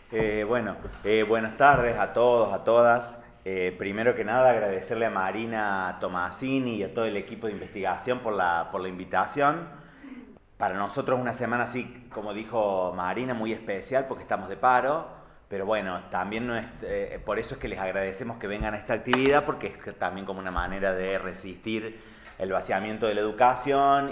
Buenas tardes a todos, a todas. Primero que nada, agradecerle a Marina Tomasini y a todo el equipo de investigación por la invitación. Para nosotros una semana así, como dijo Marina, muy especial porque estamos de paro, pero bueno, también por eso es que les agradecemos que vengan a esta actividad, porque es también como una manera de resistir el vaciamiento de la educación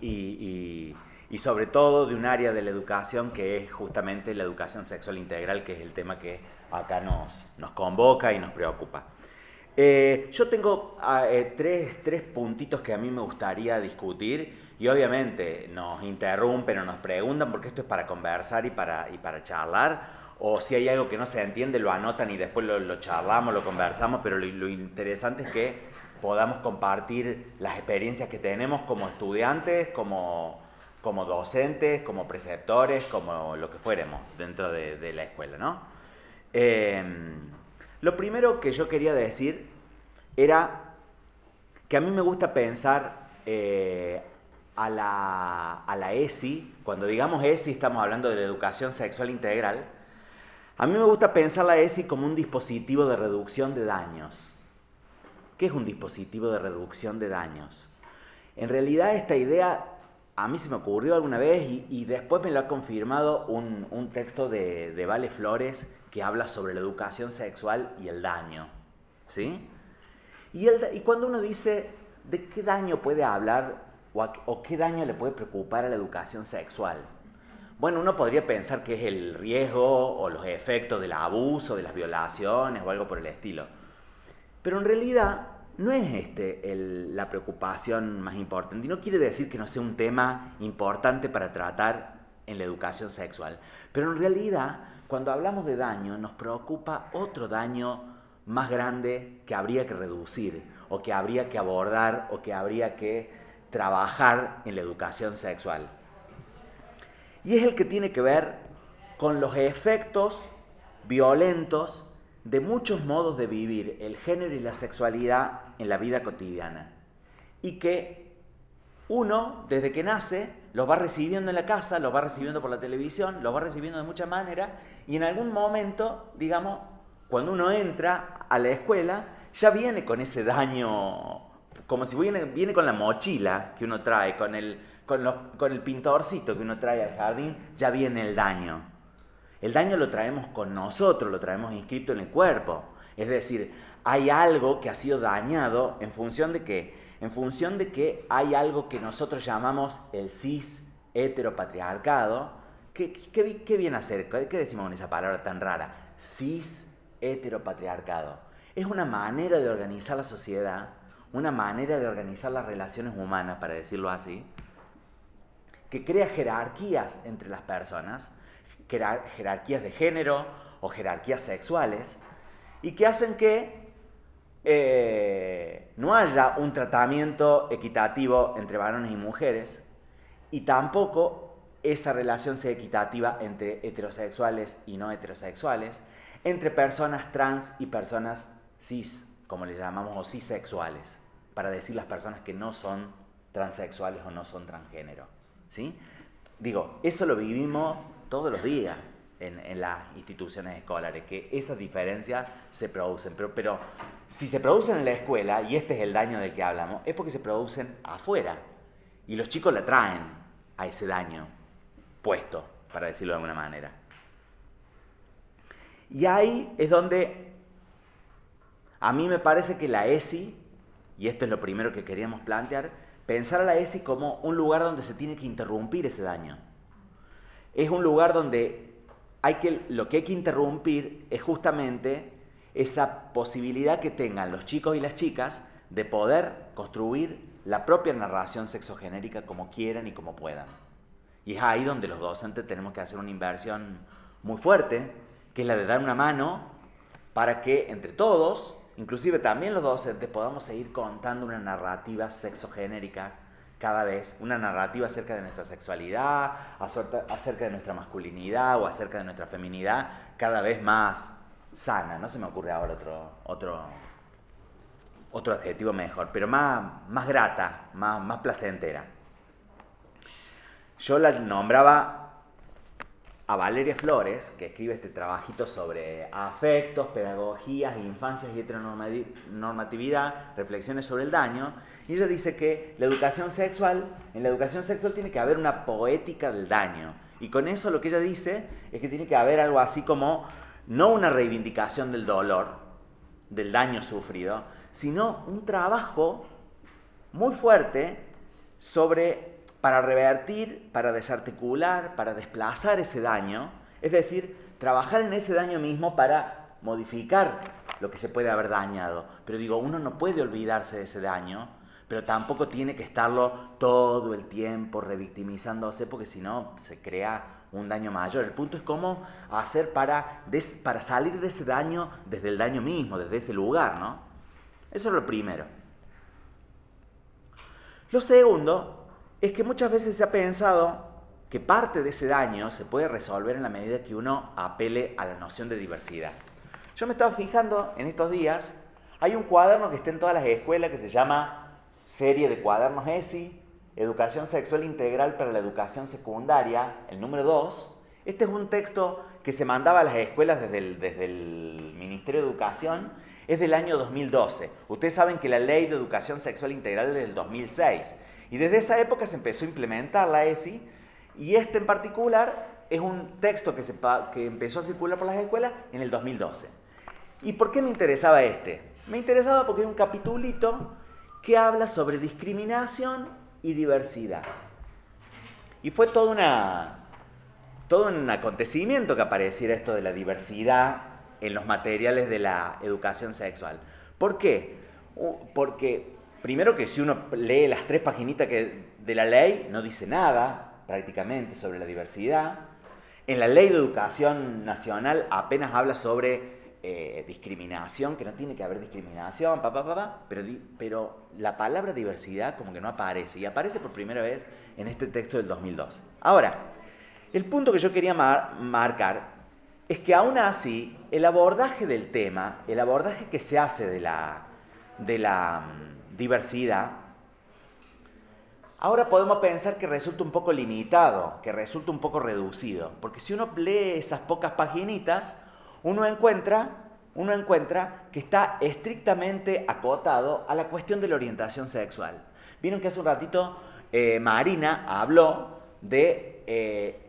y sobre todo de un área de la educación que es justamente la educación sexual integral, que es el tema que acá nos convoca y nos preocupa. Yo tengo tres puntitos que a mí me gustaría discutir y obviamente nos interrumpen o nos preguntan porque esto es para conversar y para charlar, o si hay algo que no se entiende lo anotan y después lo charlamos, lo conversamos, pero lo interesante es que podamos compartir las experiencias que tenemos como estudiantes, como docentes, como preceptores, como lo que fuéramos dentro de la escuela, ¿no? Eh, lo primero que yo quería decir era que a mí me gusta pensar a la ESI, cuando digamos ESI estamos hablando de la educación sexual integral, a mí me gusta pensar la ESI como un dispositivo de reducción de daños. ¿Qué es un dispositivo de reducción de daños? En realidad esta idea a mí se me ocurrió alguna vez y después me lo ha confirmado un texto de Vale Flores que habla sobre la educación sexual y el daño, ¿sí? Y cuando uno dice de qué daño puede hablar o qué daño le puede preocupar a la educación sexual, bueno, uno podría pensar que es el riesgo o los efectos del abuso, de las violaciones o algo por el estilo. Pero en realidad no es la preocupación más importante. Y no quiere decir que no sea un tema importante para tratar en la educación sexual. Pero en realidad, cuando hablamos de daño, nos preocupa otro daño más grande que habría que reducir, o que habría que abordar, o que habría que trabajar en la educación sexual. Y es el que tiene que ver con los efectos violentos de muchos modos de vivir el género y la sexualidad en la vida cotidiana. Y que uno, desde que nace, los va recibiendo en la casa, los va recibiendo por la televisión, los va recibiendo de muchas maneras, y en algún momento, digamos, cuando uno entra a la escuela, ya viene con ese daño, como si viene con la mochila que uno trae, con el pintorcito que uno trae al jardín, ya viene el daño. El daño lo traemos con nosotros, lo traemos inscrito en el cuerpo. Es decir, hay algo que ha sido dañado en función de qué? En función de que hay algo que nosotros llamamos el cis heteropatriarcado. ¿Qué viene a ser? ¿Qué decimos con esa palabra tan rara? Cis heteropatriarcado. Es una manera de organizar la sociedad, una manera de organizar las relaciones humanas, para decirlo así, que crea jerarquías entre las personas, jerarquías de género o jerarquías sexuales, y que hacen que no haya un tratamiento equitativo entre varones y mujeres, y tampoco esa relación sea equitativa entre heterosexuales y no heterosexuales, entre personas trans y personas cis, como le llamamos, o cisexuales, para decir las personas que no son transexuales o no son transgénero, ¿sí? Digo, eso lo vivimos todos los días en las instituciones escolares, que esas diferencias se producen. Pero si se producen en la escuela, y este es el daño del que hablamos, es porque se producen afuera. Y los chicos la traen a ese daño puesto, para decirlo de alguna manera. Y ahí es donde a mí me parece que la ESI, y esto es lo primero que queríamos plantear, pensar a la ESI como un lugar donde se tiene que interrumpir ese daño. Es un lugar donde lo que hay que interrumpir es justamente esa posibilidad que tengan los chicos y las chicas de poder construir la propia narración sexogenérica como quieran y como puedan. Y es ahí donde los docentes tenemos que hacer una inversión muy fuerte, que es la de dar una mano para que entre todos, inclusive también los docentes, podamos seguir contando una narrativa sexogenérica cada vez, una narrativa acerca de nuestra sexualidad, acerca de nuestra masculinidad o acerca de nuestra feminidad, cada vez más sana. No se me ocurre ahora otro adjetivo mejor, pero más grata, más placentera. Yo la nombraba a Valeria Flores, que escribe este trabajito sobre afectos, pedagogías, infancias y heteronormatividad, reflexiones sobre el daño, y ella dice que en la educación sexual tiene que haber una poética del daño. Y con eso lo que ella dice es que tiene que haber algo así como, no una reivindicación del dolor, del daño sufrido, sino un trabajo muy fuerte para revertir, para desarticular, para desplazar ese daño, es decir, trabajar en ese daño mismo para modificar lo que se puede haber dañado. Pero digo, uno no puede olvidarse de ese daño, pero tampoco tiene que estarlo todo el tiempo revictimizándose, porque si no se crea un daño mayor. El punto es cómo hacer para salir de ese daño desde el daño mismo, desde ese lugar, ¿no? Eso es lo primero. Lo segundo es que muchas veces se ha pensado que parte de ese daño se puede resolver en la medida que uno apele a la noción de diversidad. Yo me estaba fijando en estos días, hay un cuaderno que está en todas las escuelas que se llama Serie de Cuadernos ESI, Educación Sexual Integral para la Educación Secundaria, el número 2. Este es un texto que se mandaba a las escuelas desde el Ministerio de Educación, es del año 2012. Ustedes saben que la Ley de Educación Sexual Integral es del 2006. Y desde esa época se empezó a implementar la ESI, y este en particular es un texto que empezó a circular por las escuelas en el 2012. ¿Y por qué me interesaba este? Me interesaba porque hay un capitulito que habla sobre discriminación y diversidad. Y fue todo un acontecimiento que apareciera esto de la diversidad en los materiales de la educación sexual. ¿Por qué? Porque primero que si uno lee las 3 paginitas de la ley, no dice nada prácticamente sobre la diversidad. En la Ley de Educación Nacional apenas habla sobre discriminación, que no tiene que haber discriminación, pero la palabra diversidad como que no aparece, y aparece por primera vez en este texto del 2012. Ahora, el punto que yo quería marcar es que aún así el abordaje del tema, el abordaje que se hace de la diversidad, ahora podemos pensar que resulta un poco limitado, que resulta un poco reducido, porque si uno lee esas pocas paginitas, uno encuentra que está estrictamente acotado a la cuestión de la orientación sexual. Vieron que hace un ratito Marina habló de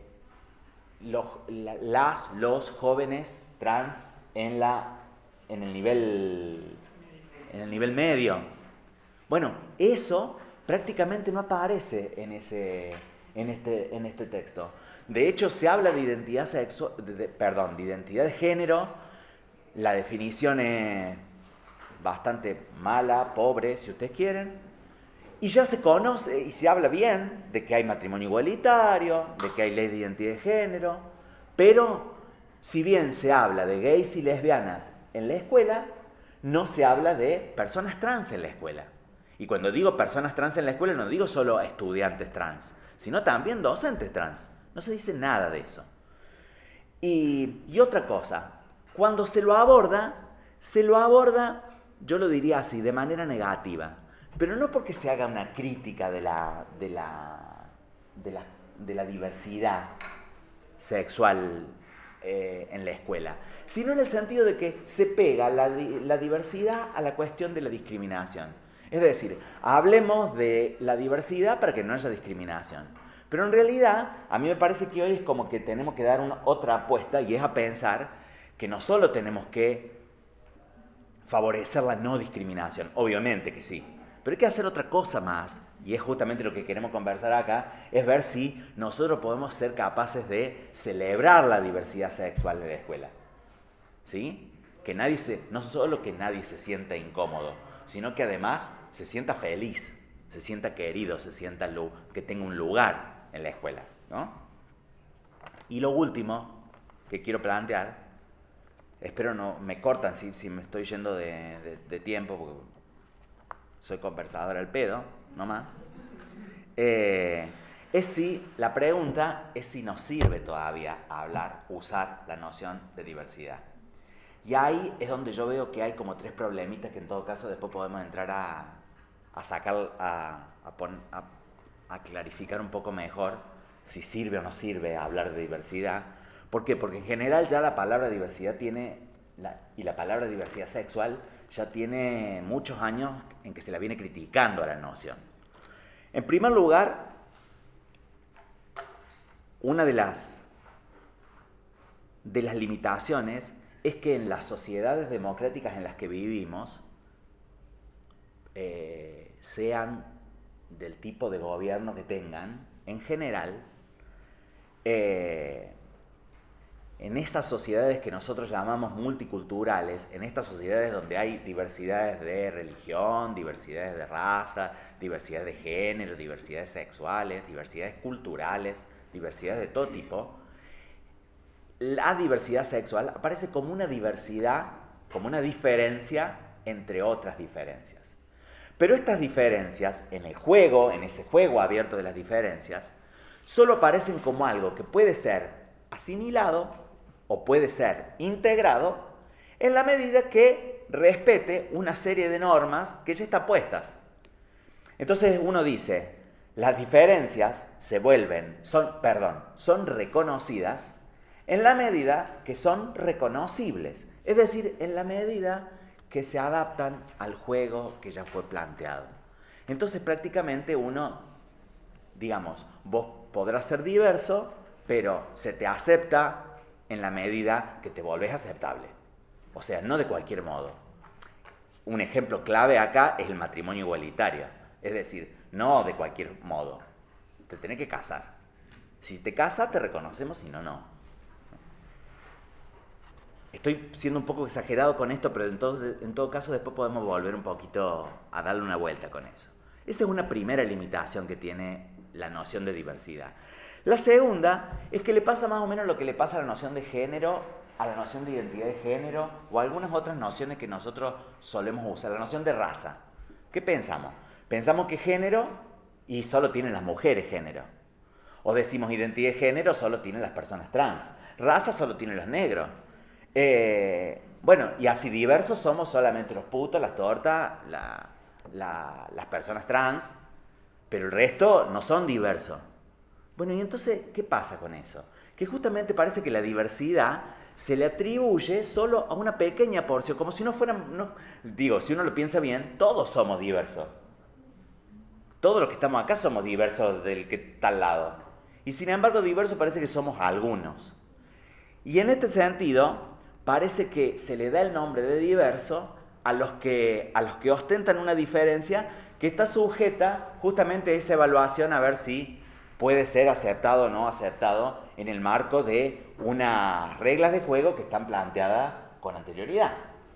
los jóvenes trans en el nivel medio. Bueno, eso prácticamente no aparece en este texto. De hecho, se habla de identidad de identidad de género. La definición es bastante mala, pobre, si ustedes quieren. Y ya se conoce y se habla bien de que hay matrimonio igualitario, de que hay ley de identidad de género. Pero, si bien se habla de gays y lesbianas en la escuela, no se habla de personas trans en la escuela. Y cuando digo personas trans en la escuela, no digo solo estudiantes trans, sino también docentes trans. No se dice nada de eso. Y otra cosa, cuando se lo aborda, yo lo diría así, de manera negativa. Pero no porque se haga una crítica de la diversidad sexual en la escuela, sino en el sentido de que se pega la diversidad a la cuestión de la discriminación. Es decir, hablemos de la diversidad para que no haya discriminación. Pero en realidad, a mí me parece que hoy es como que tenemos que dar otra apuesta, y es a pensar que no solo tenemos que favorecer la no discriminación, obviamente que sí, pero hay que hacer otra cosa más, y es justamente lo que queremos conversar acá, es ver si nosotros podemos ser capaces de celebrar la diversidad sexual en la escuela. ¿Sí? No solo que nadie se sienta incómodo, sino que además se sienta feliz, se sienta querido, se sienta que tenga un lugar en la escuela, ¿no? Y lo último que quiero plantear, espero no me cortan si me estoy yendo de tiempo, porque soy conversador al pedo, nomás, la pregunta es si nos sirve todavía usar la noción de diversidad. Y ahí es donde yo veo que hay como 3 problemitas que en todo caso después podemos entrar a sacar, a clarificar un poco mejor si sirve o no sirve hablar de diversidad. ¿Por qué? Porque en general ya la palabra diversidad y la palabra diversidad sexual ya tiene muchos años en que se la viene criticando a la noción. En primer lugar, una de las limitaciones es que en las sociedades democráticas en las que vivimos, sean del tipo de gobierno que tengan, en general, en esas sociedades que nosotros llamamos multiculturales, en estas sociedades donde hay diversidades de religión, diversidades de raza, diversidades de género, diversidades sexuales, diversidades culturales, diversidades de todo tipo, la diversidad sexual aparece como una diversidad, como una diferencia entre otras diferencias. Pero estas diferencias, en el juego, en ese juego abierto de las diferencias, solo aparecen como algo que puede ser asimilado o puede ser integrado en la medida que respete una serie de normas que ya están puestas. Entonces uno dice, las diferencias son reconocidas en la medida que son reconocibles, es decir, en la medida que se adaptan al juego que ya fue planteado. Entonces prácticamente uno, digamos, vos podrás ser diverso, pero se te acepta en la medida que te volvés aceptable. O sea, no de cualquier modo. Un ejemplo clave acá es el matrimonio igualitario. Es decir, no de cualquier modo. Te tenés que casar. Si te casas, te reconocemos, si no, no. Estoy siendo un poco exagerado con esto, pero en todo caso después podemos volver un poquito a darle una vuelta con eso. Esa es una primera limitación que tiene la noción de diversidad. La segunda es que le pasa más o menos lo que le pasa a la noción de género, a la noción de identidad de género o a algunas otras nociones que nosotros solemos usar. La noción de raza. ¿Qué pensamos? Pensamos que género y solo tienen las mujeres género. O decimos identidad de género solo tienen las personas trans. Raza solo tienen los negros. Bueno, y así diversos somos solamente los putos, las tortas, las personas trans, pero el resto no son diversos. Bueno, y entonces, ¿qué pasa con eso? Que justamente parece que la diversidad se le atribuye solo a una pequeña porción, como si no fueran, si uno lo piensa bien, todos somos diversos. Todos los que estamos acá somos diversos del que está al lado. Y sin embargo, diversos parece que somos algunos. Y en este sentido, parece que se le da el nombre de diverso a los que ostentan una diferencia que está sujeta justamente a esa evaluación a ver si puede ser aceptado o no aceptado en el marco de unas reglas de juego que están planteadas con anterioridad.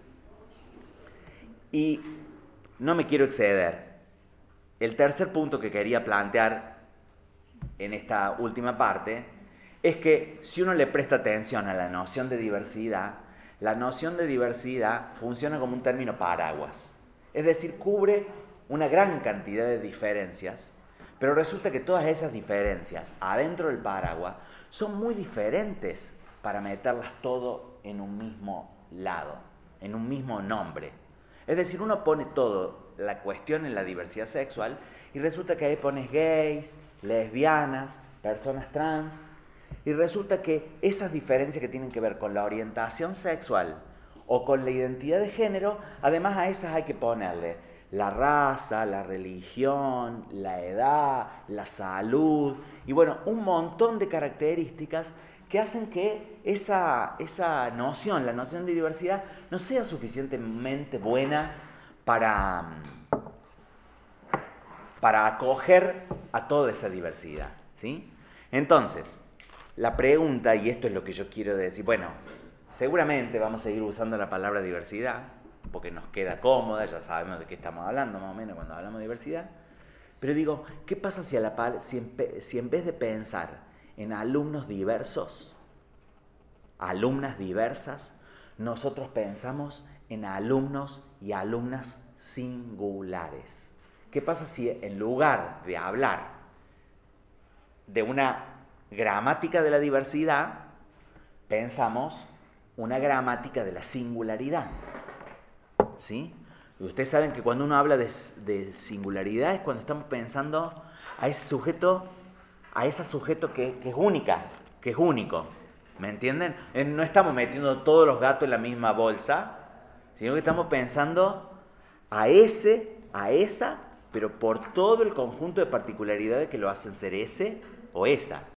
Y no me quiero exceder. El tercer punto que quería plantear en esta última parte es que si uno le presta atención a la noción de diversidad funciona como un término paraguas. Es decir, cubre una gran cantidad de diferencias, pero resulta que todas esas diferencias adentro del paraguas son muy diferentes para meterlas todo en un mismo lado, en un mismo nombre. Es decir, uno pone todo la cuestión en la diversidad sexual y resulta que ahí pones gays, lesbianas, personas trans, y resulta que esas diferencias que tienen que ver con la orientación sexual o con la identidad de género, además a esas hay que ponerle la raza, la religión, la edad, la salud, y bueno, un montón de características que hacen que esa noción, la noción de diversidad, no sea suficientemente buena para acoger a toda esa diversidad, ¿sí? Entonces, la pregunta, y esto es lo que yo quiero decir, bueno, seguramente vamos a seguir usando la palabra diversidad, porque nos queda cómoda, ya sabemos de qué estamos hablando más o menos cuando hablamos de diversidad, pero digo, ¿qué pasa si en vez de pensar en alumnos diversos, alumnas diversas, nosotros pensamos en alumnos y alumnas singulares? ¿Qué pasa si en lugar de hablar de una gramática de la diversidad, pensamos una gramática de la singularidad? ¿Sí? Y ustedes saben que cuando uno habla de singularidad es cuando estamos pensando a ese sujeto que es única, que es único. ¿Me entienden? No estamos metiendo todos los gatos en la misma bolsa, sino que estamos pensando a ese, a esa, pero por todo el conjunto de particularidades que lo hacen ser ese o esa.